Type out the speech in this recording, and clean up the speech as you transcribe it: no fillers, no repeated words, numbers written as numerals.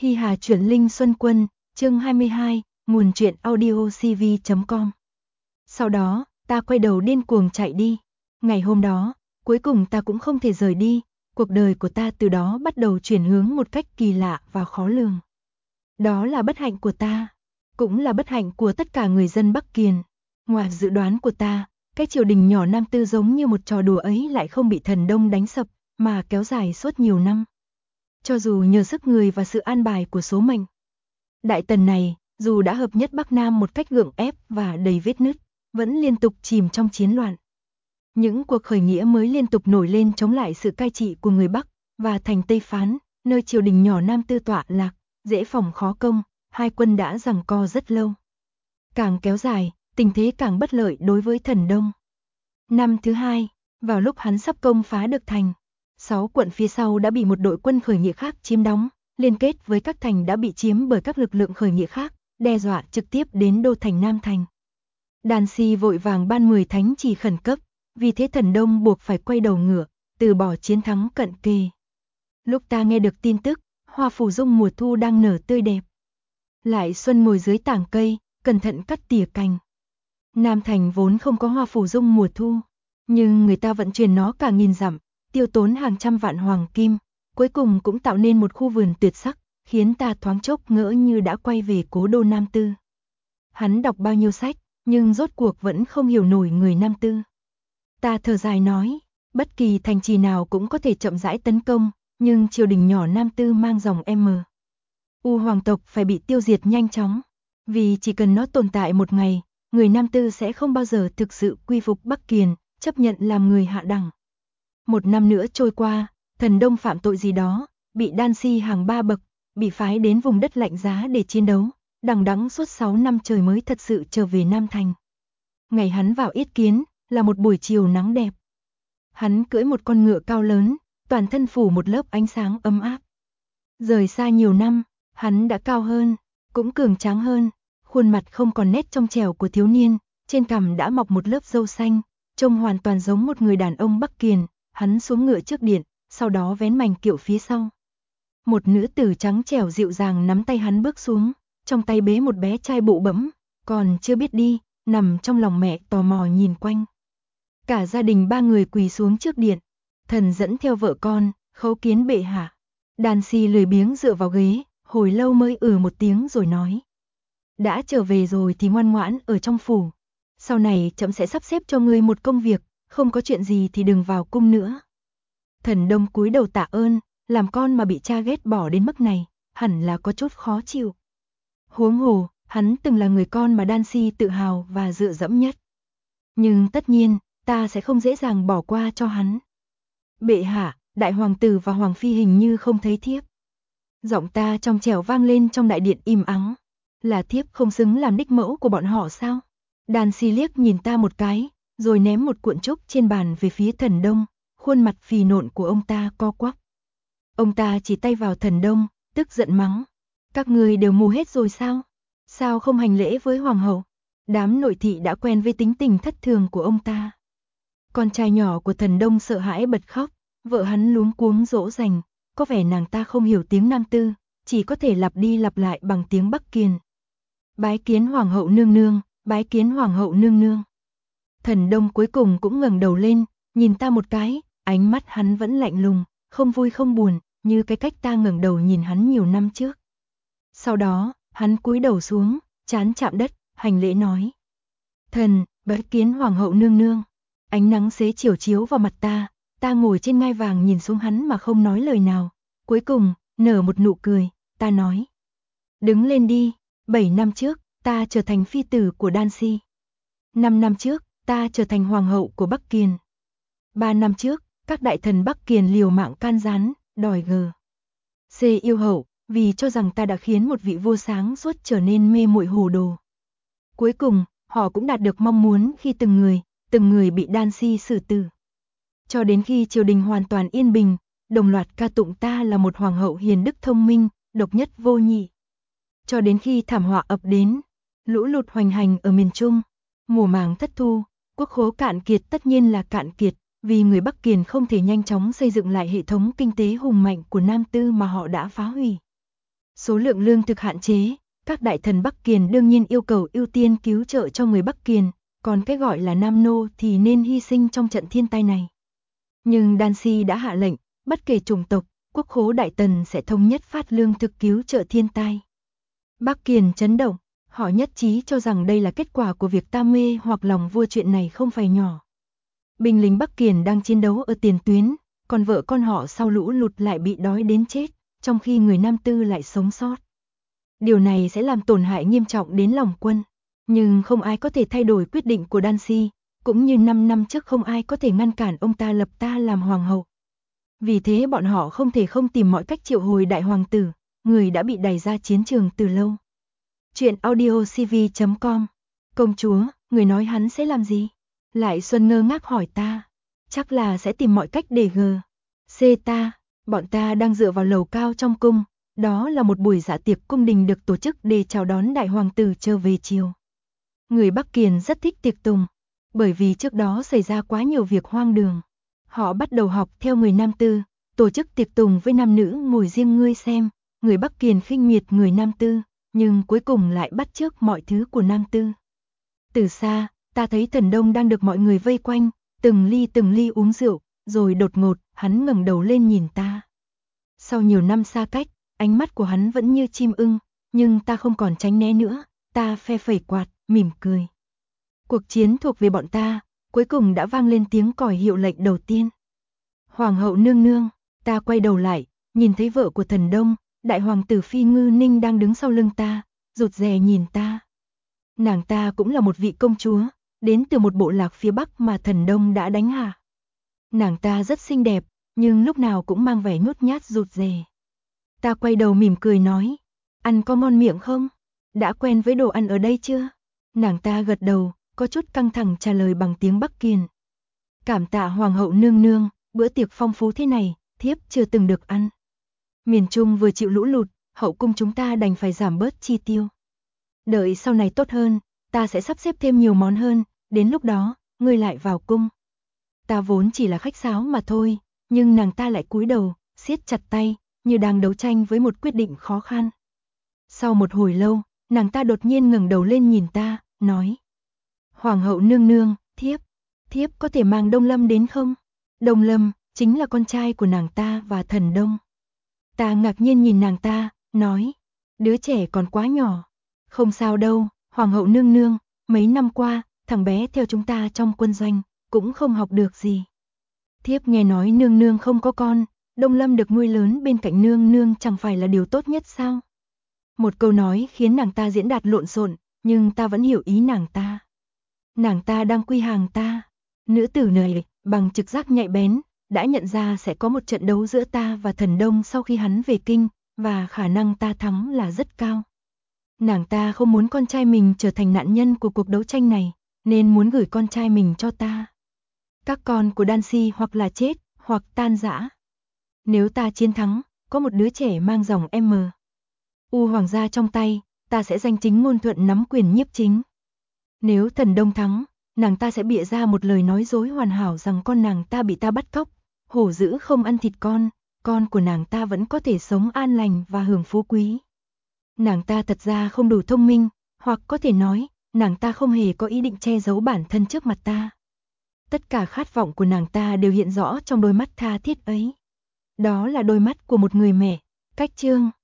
Hi Hà chuyển linh Xuân Quân, chương 22, nguồn truyện audiocv.com. Sau đó, ta quay đầu điên cuồng chạy đi. Ngày hôm đó, cuối cùng ta cũng không thể rời đi, cuộc đời của ta từ đó bắt đầu chuyển hướng một cách kỳ lạ và khó lường. Đó là bất hạnh của ta, cũng là bất hạnh của tất cả người dân Bắc Kiền. Ngoài dự đoán của ta, cái triều đình nhỏ Nam Tư giống như một trò đùa ấy lại không bị Thần Đông đánh sập, mà kéo dài suốt nhiều năm. Cho dù nhờ sức người và sự an bài của số mệnh, Đại Tần này, dù đã hợp nhất Bắc Nam một cách gượng ép và đầy vết nứt, vẫn liên tục chìm trong chiến loạn. Những cuộc khởi nghĩa mới liên tục nổi lên chống lại sự cai trị của người Bắc, và thành Tây Phán, nơi triều đình nhỏ Nam Tư tọa lạc, dễ phòng khó công, hai quân đã giằng co rất lâu. Càng kéo dài, tình thế càng bất lợi đối với Thần Đông. Năm thứ hai, vào lúc hắn sắp công phá được thành, 6 quận phía sau đã bị một đội quân khởi nghĩa khác chiếm đóng, liên kết với các thành đã bị chiếm bởi các lực lượng khởi nghĩa khác, đe dọa trực tiếp đến đô thành Nam Thành. Đan Si vội vàng ban 10 thánh chỉ khẩn cấp, vì thế Thần Đông buộc phải quay đầu ngựa, từ bỏ chiến thắng cận kề. Lúc ta nghe được tin tức, hoa phù dung mùa thu đang nở tươi đẹp. Lại xuân ngồi dưới tảng cây, cẩn thận cắt tỉa cành. Nam Thành vốn không có hoa phù dung mùa thu, nhưng người ta vận chuyển nó cả nghìn dặm, tiêu tốn hàng trăm vạn hoàng kim, cuối cùng cũng tạo nên một khu vườn tuyệt sắc, khiến ta thoáng chốc ngỡ như đã quay về cố đô Nam Tư. Hắn đọc bao nhiêu sách, nhưng rốt cuộc vẫn không hiểu nổi người Nam Tư. Ta thở dài nói, bất kỳ thành trì nào cũng có thể chậm rãi tấn công, nhưng triều đình nhỏ Nam Tư mang dòng M. U hoàng tộc phải bị tiêu diệt nhanh chóng, vì chỉ cần nó tồn tại một ngày, người Nam Tư sẽ không bao giờ thực sự quy phục Bắc Kiền, chấp nhận làm người hạ đẳng. Một năm nữa trôi qua, Thần Đông phạm tội gì đó, bị Đan Si hàng 3 bậc, bị phái đến vùng đất lạnh giá để chiến đấu, đằng đẵng suốt 6 năm trời mới thật sự trở về Nam Thành. Ngày hắn vào yết kiến, là một buổi chiều nắng đẹp. Hắn cưỡi một con ngựa cao lớn, toàn thân phủ một lớp ánh sáng ấm áp. Rời xa nhiều năm, hắn đã cao hơn, cũng cường tráng hơn, khuôn mặt không còn nét trong trẻo của thiếu niên, trên cằm đã mọc một lớp râu xanh, trông hoàn toàn giống một người đàn ông Bắc Kiền. Hắn xuống ngựa trước điện, sau đó vén mành kiệu phía sau. Một nữ tử trắng trẻo dịu dàng nắm tay hắn bước xuống, trong tay bế một bé trai bụ bẫm, còn chưa biết đi, nằm trong lòng mẹ tò mò nhìn quanh. Cả gia đình 3 người quỳ xuống trước điện, thần dẫn theo vợ con, khấu kiến bệ hạ. Đan Si lười biếng dựa vào ghế, hồi lâu mới một tiếng rồi nói. Đã trở về rồi thì ngoan ngoãn ở trong phủ. Sau này trẫm sẽ sắp xếp cho ngươi một công việc, không có chuyện gì thì đừng vào cung nữa. Thần Đông cúi đầu tạ ơn, làm con mà bị cha ghét bỏ đến mức này, hẳn là có chút khó chịu. Huống hồ, hắn từng là người con mà Đan Si tự hào và dựa dẫm nhất. Nhưng tất nhiên, ta sẽ không dễ dàng bỏ qua cho hắn. Bệ hạ, đại hoàng tử và hoàng phi hình như không thấy thiếp. Giọng ta trong trẻo vang lên trong đại điện im ắng. Là thiếp không xứng làm đích mẫu của bọn họ sao? Đan Si liếc nhìn ta một cái, rồi ném một cuộn trúc trên bàn về phía Thần Đông, khuôn mặt phì nộn của ông ta co quắp. Ông ta chỉ tay vào Thần Đông, tức giận mắng. Các ngươi đều mù hết rồi sao? Sao không hành lễ với hoàng hậu? Đám nội thị đã quen với tính tình thất thường của ông ta. Con trai nhỏ của Thần Đông sợ hãi bật khóc, vợ hắn luống cuống dỗ dành, có vẻ nàng ta không hiểu tiếng Nam Tư, chỉ có thể lặp đi lặp lại bằng tiếng Bắc Kiền. Bái kiến hoàng hậu nương nương, bái kiến hoàng hậu nương nương. Thần Đông cuối cùng cũng ngẩng đầu lên, nhìn ta một cái, ánh mắt hắn vẫn lạnh lùng, không vui không buồn, như cái cách ta ngẩng đầu nhìn hắn nhiều năm trước. Sau đó, hắn cúi đầu xuống, trán chạm đất, hành lễ nói. Thần, bái kiến hoàng hậu nương nương. Ánh nắng xế chiều chiếu vào mặt ta ngồi trên ngai vàng nhìn xuống hắn mà không nói lời nào. Cuối cùng, nở một nụ cười, ta nói. Đứng lên đi, 7 năm trước, ta trở thành phi tử của Đan Si. 5 năm trước, ta trở thành hoàng hậu của Bắc Kiền. 3 năm trước, các đại thần Bắc Kiền liều mạng can gián, đòi C yêu hậu, vì cho rằng ta đã khiến một vị vua sáng suốt trở nên mê muội hồ đồ. Cuối cùng, họ cũng đạt được mong muốn khi từng người bị Đan Si xử tử. Cho đến khi triều đình hoàn toàn yên bình, đồng loạt ca tụng ta là một hoàng hậu hiền đức thông minh, độc nhất vô nhị. Cho đến khi thảm họa ập đến, lũ lụt hoành hành ở miền Trung, mùa màng thất thu, quốc khố cạn kiệt tất nhiên là cạn kiệt, vì người Bắc Kiền không thể nhanh chóng xây dựng lại hệ thống kinh tế hùng mạnh của Nam Tư mà họ đã phá hủy. Số lượng lương thực hạn chế, các đại thần Bắc Kiền đương nhiên yêu cầu ưu tiên cứu trợ cho người Bắc Kiền, còn cái gọi là Nam Nô thì nên hy sinh trong trận thiên tai này. Nhưng Đan-si đã hạ lệnh, bất kể chủng tộc, quốc khố đại tần sẽ thống nhất phát lương thực cứu trợ thiên tai. Bắc Kiền chấn động, họ nhất trí cho rằng đây là kết quả của việc ta mê hoặc lòng vua, chuyện này không phải nhỏ. Binh lính Bắc Kiền đang chiến đấu ở tiền tuyến, còn vợ con họ sau lũ lụt lại bị đói đến chết, trong khi người Nam Tư lại sống sót. Điều này sẽ làm tổn hại nghiêm trọng đến lòng quân, nhưng không ai có thể thay đổi quyết định của Đan-si, cũng như 5 năm trước không ai có thể ngăn cản ông ta lập ta làm hoàng hậu. Vì thế bọn họ không thể không tìm mọi cách triệu hồi đại hoàng tử, người đã bị đày ra chiến trường từ lâu. Chuyện audiocv.com. Công chúa, người nói hắn sẽ làm gì? Lại Xuân ngơ ngác hỏi ta. Chắc là sẽ tìm mọi cách để c ta. Bọn ta đang dựa vào lầu cao trong cung. Đó là một buổi dạ tiệc cung đình được tổ chức để chào đón đại hoàng tử trở về chiều. Người Bắc Kiền rất thích tiệc tùng, bởi vì trước đó xảy ra quá nhiều việc hoang đường. Họ bắt đầu học theo người Nam Tư, tổ chức tiệc tùng với nam nữ ngồi riêng ngươi xem. Người Bắc Kiền khinh miệt người Nam Tư, nhưng cuối cùng lại bắt chước mọi thứ của Nam Tư. Từ xa, ta thấy Thần Đông đang được mọi người vây quanh, từng ly uống rượu, rồi đột ngột, hắn ngẩng đầu lên nhìn ta. Sau nhiều năm xa cách, ánh mắt của hắn vẫn như chim ưng, nhưng ta không còn tránh né nữa, ta phe phẩy quạt, mỉm cười. Cuộc chiến thuộc về bọn ta, cuối cùng đã vang lên tiếng còi hiệu lệnh đầu tiên. Hoàng hậu nương nương, ta quay đầu lại, nhìn thấy vợ của Thần Đông, đại hoàng tử Phi Ngư Ninh đang đứng sau lưng ta, rụt rè nhìn ta. Nàng ta cũng là một vị công chúa, đến từ một bộ lạc phía Bắc mà Thần Đông đã đánh hạ. Nàng ta rất xinh đẹp, nhưng lúc nào cũng mang vẻ nhút nhát rụt rè. Ta quay đầu mỉm cười nói, ăn có ngon miệng không? Đã quen với đồ ăn ở đây chưa? Nàng ta gật đầu, có chút căng thẳng trả lời bằng tiếng Bắc Kiền. Cảm tạ hoàng hậu nương nương, bữa tiệc phong phú thế này, thiếp chưa từng được ăn. Miền Trung vừa chịu lũ lụt, hậu cung chúng ta đành phải giảm bớt chi tiêu. Đợi sau này tốt hơn, ta sẽ sắp xếp thêm nhiều món hơn, đến lúc đó, ngươi lại vào cung. Ta vốn chỉ là khách sáo mà thôi, nhưng nàng ta lại cúi đầu, siết chặt tay, như đang đấu tranh với một quyết định khó khăn. Sau một hồi lâu, nàng ta đột nhiên ngẩng đầu lên nhìn ta, nói. Hoàng hậu nương nương, thiếp có thể mang Đông Lâm đến không? Đông Lâm, chính là con trai của nàng ta và Thần Đông. Ta ngạc nhiên nhìn nàng ta, nói. Đứa trẻ còn quá nhỏ. Không sao đâu, hoàng hậu nương nương, mấy năm qua, thằng bé theo chúng ta trong quân doanh, cũng không học được gì. Thiếp nghe nói nương nương không có con, Đông Lâm được nuôi lớn bên cạnh nương nương chẳng phải là điều tốt nhất sao? Một câu nói khiến nàng ta diễn đạt lộn xộn, nhưng ta vẫn hiểu ý nàng ta. Nàng ta đang quy hàng ta. Nữ tử này, bằng trực giác nhạy bén, đã nhận ra sẽ có một trận đấu giữa ta và Thần Đông sau khi hắn về kinh, và khả năng ta thắng là rất cao. Nàng ta không muốn con trai mình trở thành nạn nhân của cuộc đấu tranh này, nên muốn gửi con trai mình cho ta. Các con của Đan-si hoặc là chết, hoặc tan rã. Nếu ta chiến thắng, có một đứa trẻ mang dòng M. U hoàng gia trong tay, ta sẽ danh chính ngôn thuận nắm quyền nhiếp chính. Nếu Thần Đông thắng, nàng ta sẽ bịa ra một lời nói dối hoàn hảo rằng con nàng ta bị ta bắt cóc, hổ dữ không ăn thịt con của nàng ta vẫn có thể sống an lành và hưởng phú quý. Nàng ta thật ra không đủ thông minh, hoặc có thể nói, nàng ta không hề có ý định che giấu bản thân trước mặt ta. Tất cả khát vọng của nàng ta đều hiện rõ trong đôi mắt tha thiết ấy. Đó là đôi mắt của một người mẹ. Cách chương